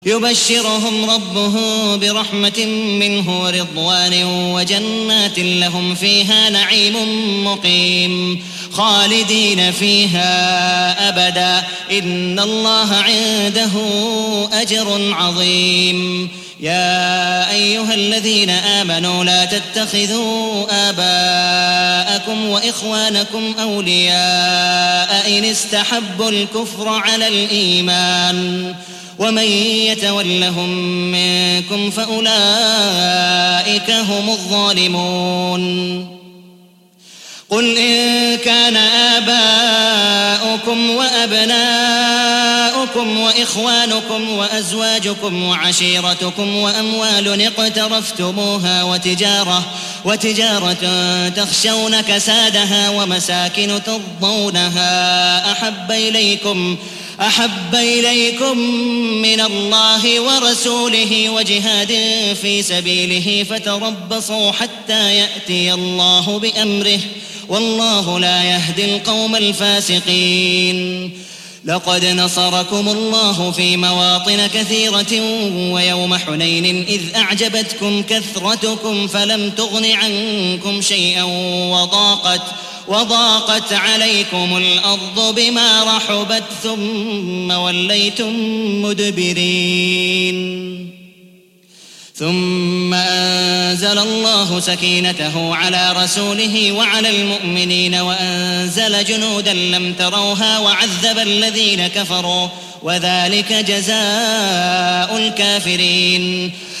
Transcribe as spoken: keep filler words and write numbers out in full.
يبشرهم ربهم برحمة منه ورضوان وجنات لهم فيها نعيم مقيم خالدين فيها أبدا إن الله عنده أجر عظيم. يا أيها الذين آمنوا لا تتخذوا آباءكم وإخوانكم أولياء إن استحبوا الكفر على الإيمان ومن يتولهم منكم فأولئك هم الظالمون. قل إن كان آباؤكم وأبناؤكم وإخوانكم وأزواجكم وعشيرتكم وأموال اقترفتموها وتجارة, وتجارة تخشون كسادها ومساكن ترضونها أحب إليكم أحب إليكم من الله ورسوله وجهاد في سبيله فتربصوا حتى يأتي الله بأمره والله لا يهدي القوم الفاسقين. لقد نصركم الله في مواطن كثيرة ويوم حنين إذ أعجبتكم كثرتكم فلم تغن عنكم شيئا وضاقت وضاقت عليكم الأرض بما رحبت ثم وليتم مدبرين. ثم أنزل الله سكينته على رسوله وعلى المؤمنين وأنزل جنودا لم تروها وعذب الذين كفروا وذلك جزاء الكافرين.